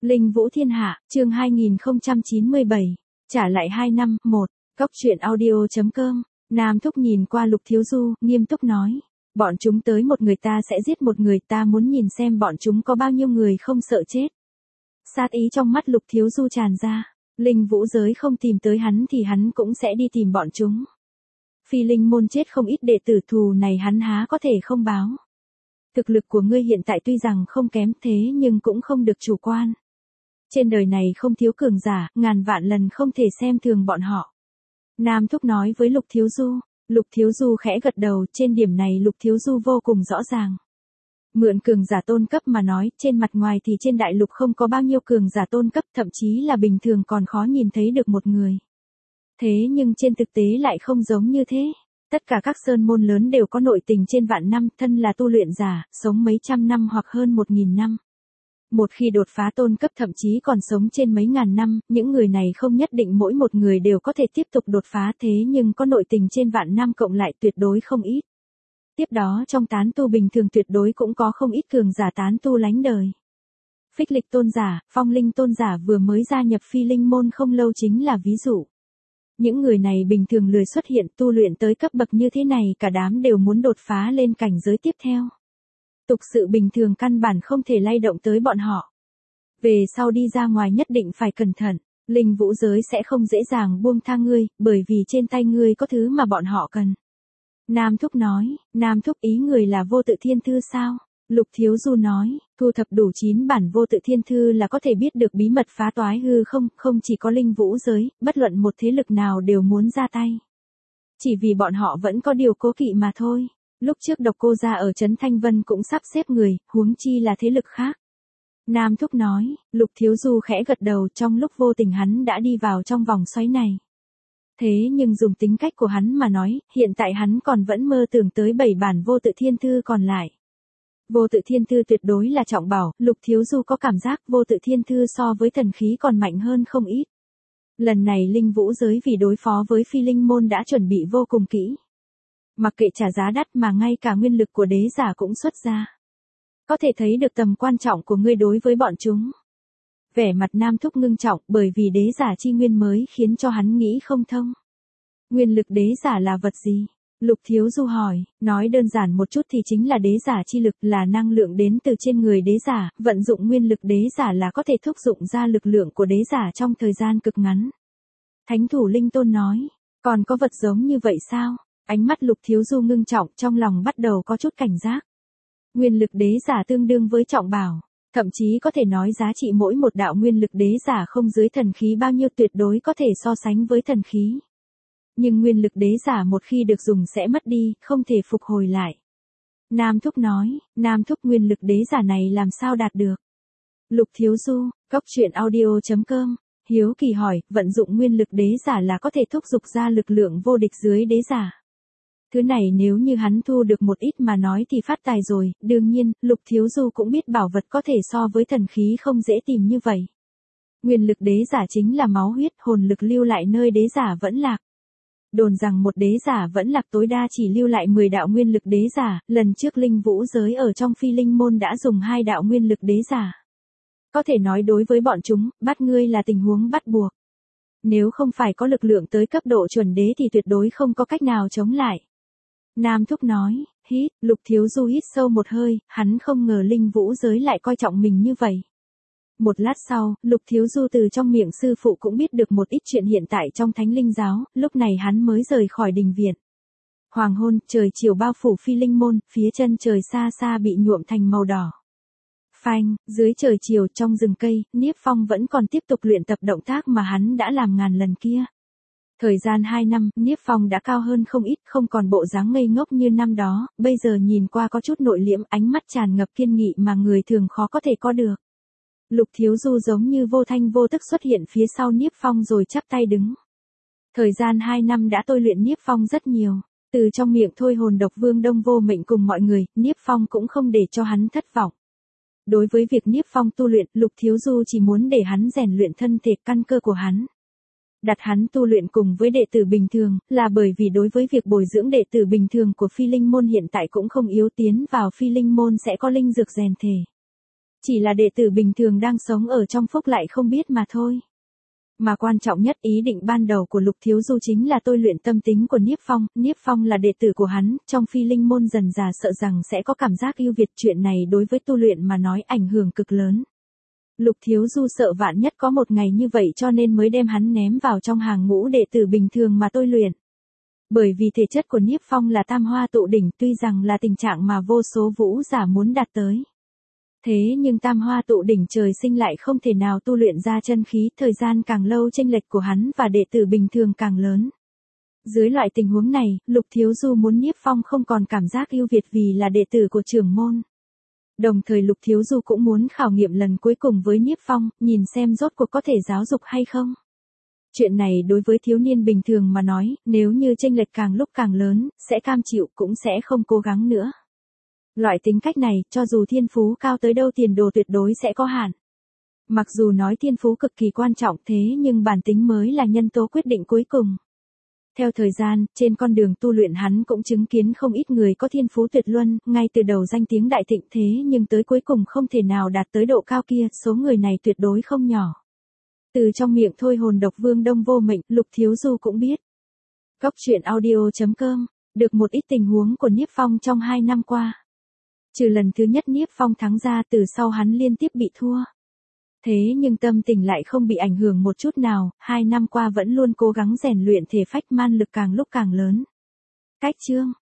Linh Vũ Thiên Hạ, chương 2097. Trả lại 2 năm, 1. Cóc truyện audio.com. Nam Thúc nhìn qua Lục Thiếu Du, nghiêm túc nói. Bọn chúng tới một người ta sẽ giết một người, ta muốn nhìn xem bọn chúng có bao nhiêu người không sợ chết. Sát ý trong mắt Lục Thiếu Du tràn ra. Linh Vũ giới không tìm tới hắn thì hắn cũng sẽ đi tìm bọn chúng. Phi Linh môn chết không ít đệ tử, thù này hắn há có thể không báo. Thực lực của ngươi hiện tại tuy rằng không kém thế nhưng cũng không được chủ quan. Trên đời này không thiếu cường giả, ngàn vạn lần không thể xem thường bọn họ. Nam Thúc nói với Lục Thiếu Du. Lục Thiếu Du khẽ gật đầu, trên điểm này Lục Thiếu Du vô cùng rõ ràng. Mượn cường giả tôn cấp mà nói, trên mặt ngoài thì trên đại lục không có bao nhiêu cường giả tôn cấp, thậm chí là bình thường còn khó nhìn thấy được một người. Thế nhưng trên thực tế lại không giống như thế. Tất cả các sơn môn lớn đều có nội tình trên vạn năm, thân là tu luyện giả, sống mấy trăm năm hoặc hơn 1000 năm. Một khi đột phá tôn cấp thậm chí còn sống trên mấy ngàn năm, những người này không nhất định mỗi một người đều có thể tiếp tục đột phá, thế nhưng có nội tình trên vạn năm cộng lại tuyệt đối không ít. Tiếp đó trong tán tu bình thường tuyệt đối cũng có không ít cường giả tán tu lánh đời. Phích Lịch tôn giả, Phong Linh tôn giả vừa mới gia nhập Phi Linh môn không lâu chính là ví dụ. Những người này bình thường lười xuất hiện, tu luyện tới cấp bậc như thế này cả đám đều muốn đột phá lên cảnh giới tiếp theo. Tục sự bình thường căn bản không thể lay động tới bọn họ. Về sau đi ra ngoài nhất định phải cẩn thận, Linh Vũ giới sẽ không dễ dàng buông tha ngươi, bởi vì trên tay ngươi có thứ mà bọn họ cần. Nam Thúc nói. Nam Thúc ý người là Vô Tự Thiên Thư sao? Lục Thiếu Du nói, thu thập đủ 9 bản Vô Tự Thiên Thư là có thể biết được bí mật phá toái hư không, không chỉ có Linh Vũ giới, bất luận một thế lực nào đều muốn ra tay. Chỉ vì bọn họ vẫn có điều cố kỵ mà thôi. Lúc trước Độc Cô gia ở Trấn Thanh Vân cũng sắp xếp người, huống chi là thế lực khác. Nam Thúc nói. Lục Thiếu Du khẽ gật đầu, trong lúc vô tình hắn đã đi vào trong vòng xoáy này. Thế nhưng dùng tính cách của hắn mà nói, hiện tại hắn còn vẫn mơ tưởng tới 7 bản Vô Tự Thiên Thư còn lại. Vô Tự Thiên Thư tuyệt đối là trọng bảo, Lục Thiếu Du có cảm giác Vô Tự Thiên Thư so với thần khí còn mạnh hơn không ít. Lần này Linh Vũ giới vì đối phó với Phi Linh môn đã chuẩn bị vô cùng kỹ. Mặc kệ trả giá đắt mà ngay cả nguyên lực của đế giả cũng xuất ra. Có thể thấy được tầm quan trọng của ngươi đối với bọn chúng. Vẻ mặt Nam Thúc ngưng trọng, bởi vì đế giả chi nguyên mới khiến cho hắn nghĩ không thông. Nguyên lực đế giả là vật gì? Lục Thiếu Du hỏi. Nói đơn giản một chút thì chính là đế giả chi lực, là năng lượng đến từ trên người đế giả, vận dụng nguyên lực đế giả là có thể thúc dụng ra lực lượng của đế giả trong thời gian cực ngắn. Thánh thủ Linh Tôn nói. Còn có vật giống như vậy sao? Ánh mắt Lục Thiếu Du ngưng trọng, trong lòng bắt đầu có chút cảnh giác. Nguyên lực đế giả tương đương với trọng bảo, thậm chí có thể nói giá trị mỗi một đạo nguyên lực đế giả không dưới thần khí bao nhiêu, tuyệt đối có thể so sánh với thần khí. Nhưng nguyên lực đế giả một khi được dùng sẽ mất đi, không thể phục hồi lại. Nam Thúc nói. Nam Thúc nguyên lực đế giả này làm sao đạt được? Lục Thiếu Du, Cóc truyện audio.com. Hiếu kỳ hỏi, vận dụng nguyên lực đế giả là có thể thúc giục ra lực lượng vô địch dưới đế giả. Thứ này nếu như hắn thu được một ít mà nói thì phát tài rồi, đương nhiên, Lục Thiếu Du cũng biết bảo vật có thể so với thần khí không dễ tìm như vậy. Nguyên lực đế giả chính là máu huyết, hồn lực lưu lại nơi đế giả vẫn lạc. Đồn rằng một đế giả vẫn lạc tối đa chỉ lưu lại 10 đạo nguyên lực đế giả, lần trước Linh Vũ giới ở trong Phi Linh môn đã dùng 2 đạo nguyên lực đế giả. Có thể nói đối với bọn chúng, bắt ngươi là tình huống bắt buộc. Nếu không phải có lực lượng tới cấp độ chuẩn đế thì tuyệt đối không có cách nào chống lại. Nam Thúc nói. Hít. Lục Thiếu Du hít sâu một hơi, hắn không ngờ Linh Vũ giới lại coi trọng mình như vậy. Một lát sau, Lục Thiếu Du từ trong miệng sư phụ cũng biết được một ít chuyện hiện tại trong Thánh Linh giáo, lúc này hắn mới rời khỏi đình viện. Hoàng hôn, trời chiều bao phủ Phi Linh môn, phía chân trời xa xa bị nhuộm thành màu đỏ. Phanh, dưới trời chiều trong rừng cây, Niếp Phong vẫn còn tiếp tục luyện tập động tác mà hắn đã làm ngàn lần kia. Thời gian 2 năm, Niếp Phong đã cao hơn không ít, không còn bộ dáng ngây ngốc như năm đó, bây giờ nhìn qua có chút nội liễm, ánh mắt tràn ngập kiên nghị mà người thường khó có thể có được. Lục Thiếu Du giống như vô thanh vô tức xuất hiện phía sau Niếp Phong rồi chắp tay đứng. Thời gian 2 năm đã tôi luyện Niếp Phong rất nhiều, từ trong miệng thôi hồn độc vương Đông Vô Mệnh cùng mọi người, Niếp Phong cũng không để cho hắn thất vọng. Đối với việc Niếp Phong tu luyện, Lục Thiếu Du chỉ muốn để hắn rèn luyện thân thể căn cơ của hắn. Đặt hắn tu luyện cùng với đệ tử bình thường, là bởi vì đối với việc bồi dưỡng đệ tử bình thường của Phi Linh môn hiện tại cũng không yếu, tiến vào Phi Linh môn sẽ có linh dược rèn thể. chỉ là đệ tử bình thường đang sống ở trong phúc lại không biết mà thôi. Mà quan trọng nhất ý định ban đầu của Lục Thiếu Du chính là tôi luyện tâm tính của Niếp Phong là đệ tử của hắn, trong phi linh môn dần dà sợ rằng sẽ có cảm giác ưu việt, chuyện này đối với tu luyện mà nói ảnh hưởng cực lớn. Lục Thiếu Du sợ vạn nhất có một ngày như vậy cho nên mới đem hắn ném vào trong hàng ngũ đệ tử bình thường mà tôi luyện. Bởi vì thể chất của Niếp Phong là tam hoa tụ đỉnh, tuy rằng là tình trạng mà vô số vũ giả muốn đạt tới. Thế nhưng tam hoa tụ đỉnh trời sinh lại không thể nào tu luyện ra chân khí, thời gian càng lâu chênh lệch của hắn và đệ tử bình thường càng lớn. Dưới loại tình huống này, Lục Thiếu Du muốn Niếp Phong không còn cảm giác ưu việt vì là đệ tử của trưởng môn. Đồng thời Lục Thiếu Du cũng muốn khảo nghiệm lần cuối cùng với Niếp Phong, nhìn xem rốt cuộc có thể giáo dục hay không. Chuyện này đối với thiếu niên bình thường mà nói, nếu như chênh lệch càng lúc càng lớn, sẽ cam chịu cũng sẽ không cố gắng nữa. Loại tính cách này, cho dù thiên phú cao tới đâu tiền đồ tuyệt đối sẽ có hạn. Mặc dù nói thiên phú cực kỳ quan trọng thế nhưng bản tính mới là nhân tố quyết định cuối cùng. Theo thời gian, trên con đường tu luyện hắn cũng chứng kiến không ít người có thiên phú tuyệt luân, ngay từ đầu danh tiếng đại thịnh thế nhưng tới cuối cùng không thể nào đạt tới độ cao kia, số người này tuyệt đối không nhỏ. Từ trong miệng thôi hồn độc vương Đông Vô Mệnh, Lục Thiếu Du cũng biết. Cóc truyện audio.com, được một ít tình huống của Niếp Phong trong 2 năm qua. Trừ lần thứ nhất Niếp Phong thắng ra, từ sau hắn liên tiếp bị thua. Thế nhưng tâm tình lại không bị ảnh hưởng một chút nào, 2 năm qua vẫn luôn cố gắng rèn luyện thể phách, man lực càng lúc càng lớn. Cách chương